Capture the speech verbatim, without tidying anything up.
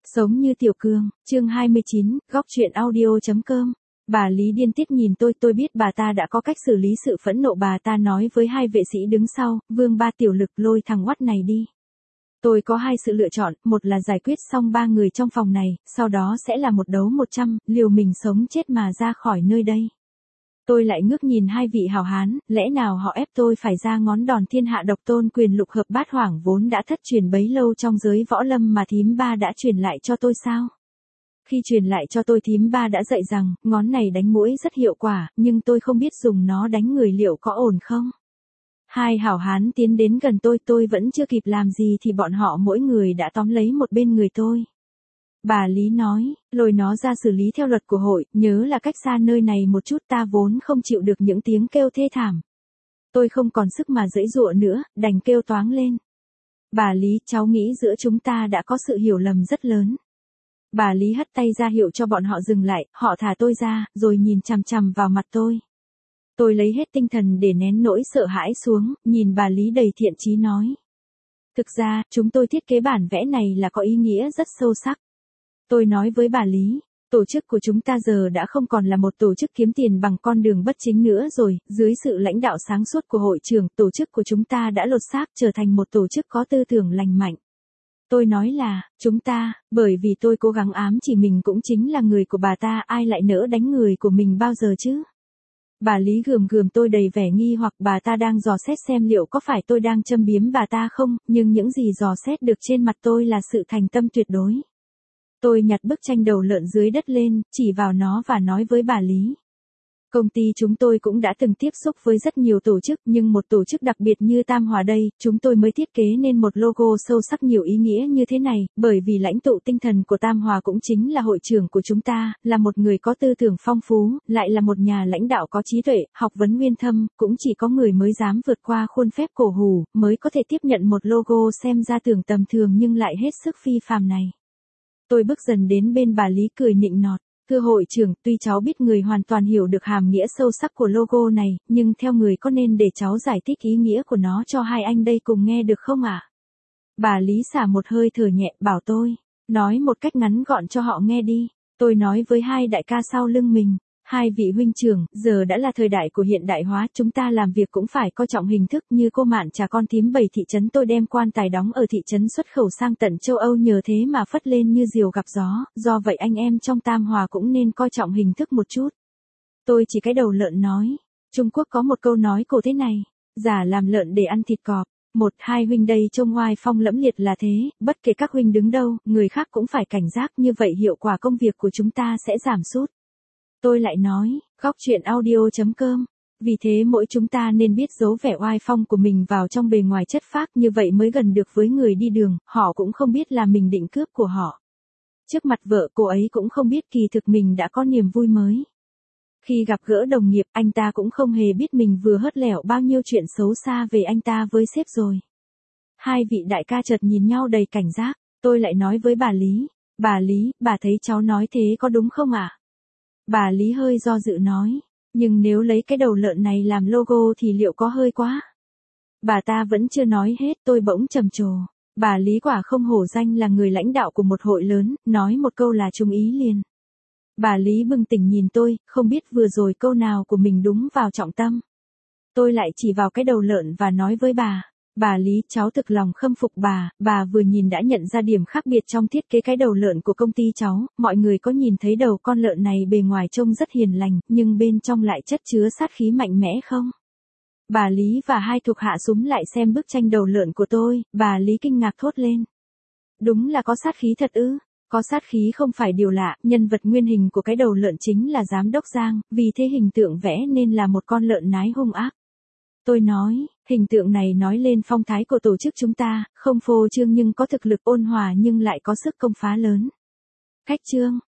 Sống như tiểu cương, chương hai mươi chín, góc truyện audio.com. Bà Lý điên tiết nhìn tôi, tôi biết bà ta đã có cách xử lý sự phẫn nộ. Bà ta nói với hai vệ sĩ đứng sau, Vương Ba tiểu lực lôi thằng oắt này đi. Tôi có hai sự lựa chọn, một là giải quyết xong ba người trong phòng này, sau đó sẽ là một đấu một trăm, liều mình sống chết mà ra khỏi nơi đây. Tôi lại ngước nhìn hai vị hảo hán, lẽ nào họ ép tôi phải ra ngón đòn thiên hạ độc tôn quyền lục hợp bát hoảng vốn đã thất truyền bấy lâu trong giới võ lâm mà thím ba đã truyền lại cho tôi sao? Khi truyền lại cho tôi thím ba đã dạy rằng, ngón này đánh muỗi rất hiệu quả, nhưng tôi không biết dùng nó đánh người liệu có ổn không? Hai hảo hán tiến đến gần tôi, tôi vẫn chưa kịp làm gì thì bọn họ mỗi người đã tóm lấy một bên người tôi. Bà Lý nói, lôi nó ra xử lý theo luật của hội, nhớ là cách xa nơi này một chút, ta vốn không chịu được những tiếng kêu thê thảm. Tôi không còn sức mà giãy giụa nữa, đành kêu toáng lên. Bà Lý, cháu nghĩ giữa chúng ta đã có sự hiểu lầm rất lớn. Bà Lý hất tay ra hiệu cho bọn họ dừng lại, họ thả tôi ra, rồi nhìn chằm chằm vào mặt tôi. Tôi lấy hết tinh thần để nén nỗi sợ hãi xuống, nhìn bà Lý đầy thiện chí nói. Thực ra, chúng tôi thiết kế bản vẽ này là có ý nghĩa rất sâu sắc. Tôi nói với bà Lý, tổ chức của chúng ta giờ đã không còn là một tổ chức kiếm tiền bằng con đường bất chính nữa rồi, dưới sự lãnh đạo sáng suốt của hội trưởng, tổ chức của chúng ta đã lột xác trở thành một tổ chức có tư tưởng lành mạnh. Tôi nói là, chúng ta, bởi vì tôi cố gắng ám chỉ mình cũng chính là người của bà ta, ai lại nỡ đánh người của mình bao giờ chứ? Bà Lý gườm gườm tôi đầy vẻ nghi hoặc, bà ta đang dò xét xem liệu có phải tôi đang châm biếm bà ta không, nhưng những gì dò xét được trên mặt tôi là sự thành tâm tuyệt đối. Tôi nhặt bức tranh đầu lợn dưới đất lên, chỉ vào nó và nói với bà Lý. Công ty chúng tôi cũng đã từng tiếp xúc với rất nhiều tổ chức, nhưng một tổ chức đặc biệt như Tam Hòa đây, chúng tôi mới thiết kế nên một logo sâu sắc nhiều ý nghĩa như thế này, bởi vì lãnh tụ tinh thần của Tam Hòa cũng chính là hội trưởng của chúng ta, là một người có tư tưởng phong phú, lại là một nhà lãnh đạo có trí tuệ, học vấn nguyên thâm, cũng chỉ có người mới dám vượt qua khuôn phép cổ hủ, mới có thể tiếp nhận một logo xem ra tưởng tầm thường nhưng lại hết sức phi phàm này. Tôi bước dần đến bên bà Lý cười nịnh nọt. Thưa hội trưởng, tuy cháu biết người hoàn toàn hiểu được hàm nghĩa sâu sắc của logo này, nhưng theo người có nên để cháu giải thích ý nghĩa của nó cho hai anh đây cùng nghe được không ạ? À? Bà Lý xả một hơi thở nhẹ, bảo tôi, nói một cách ngắn gọn cho họ nghe đi. Tôi nói với hai đại ca sau lưng mình. Hai vị huynh trưởng, giờ đã là thời đại của hiện đại hóa, chúng ta làm việc cũng phải coi trọng hình thức, như cô Mạn trà con thím bảy thị trấn tôi đem quan tài đóng ở thị trấn xuất khẩu sang tận châu Âu nhờ thế mà phất lên như diều gặp gió, do vậy anh em trong Tam Hòa cũng nên coi trọng hình thức một chút. Tôi chỉ cái đầu lợn nói, Trung Quốc có một câu nói cổ thế này, giả làm lợn để ăn thịt cọp. Một, hai huynh đây trông oai phong lẫm liệt là thế, bất kể các huynh đứng đâu, người khác cũng phải cảnh giác, như vậy hiệu quả công việc của chúng ta sẽ giảm sút. Tôi lại nói, góc truyện audio.com. Vì thế mỗi chúng ta nên biết giấu vẻ oai phong của mình vào trong bề ngoài chất phác, như vậy mới gần được với người đi đường, họ cũng không biết là mình định cướp của họ. Trước mặt vợ cô ấy cũng không biết kỳ thực mình đã có niềm vui mới. Khi gặp gỡ đồng nghiệp, anh ta cũng không hề biết mình vừa hớt lẻo bao nhiêu chuyện xấu xa về anh ta với sếp rồi. Hai vị đại ca chợt nhìn nhau đầy cảnh giác, tôi lại nói với bà Lý, bà Lý, bà thấy cháu nói thế có đúng không ạ? À? Bà Lý hơi do dự nói, nhưng nếu lấy cái đầu lợn này làm logo thì liệu có hơi quá? Bà ta vẫn chưa nói hết, tôi bỗng trầm trồ. Bà Lý quả không hổ danh là người lãnh đạo của một hội lớn, nói một câu là trung ý liền. Bà Lý bừng tỉnh nhìn tôi, không biết vừa rồi câu nào của mình đúng vào trọng tâm. Tôi lại chỉ vào cái đầu lợn và nói với bà. Bà Lý, cháu thực lòng khâm phục bà, bà vừa nhìn đã nhận ra điểm khác biệt trong thiết kế cái đầu lợn của công ty cháu, mọi người có nhìn thấy đầu con lợn này bề ngoài trông rất hiền lành, nhưng bên trong lại chất chứa sát khí mạnh mẽ không? Bà Lý và hai thuộc hạ súm lại xem bức tranh đầu lợn của tôi, bà Lý kinh ngạc thốt lên. Đúng là có sát khí thật ư? Có sát khí không phải điều lạ, nhân vật nguyên hình của cái đầu lợn chính là giám đốc Giang, vì thế hình tượng vẽ nên là một con lợn nái hung ác. Tôi nói, hình tượng này nói lên phong thái của tổ chức chúng ta, không phô trương nhưng có thực lực, ôn hòa nhưng lại có sức công phá lớn. Khách trương,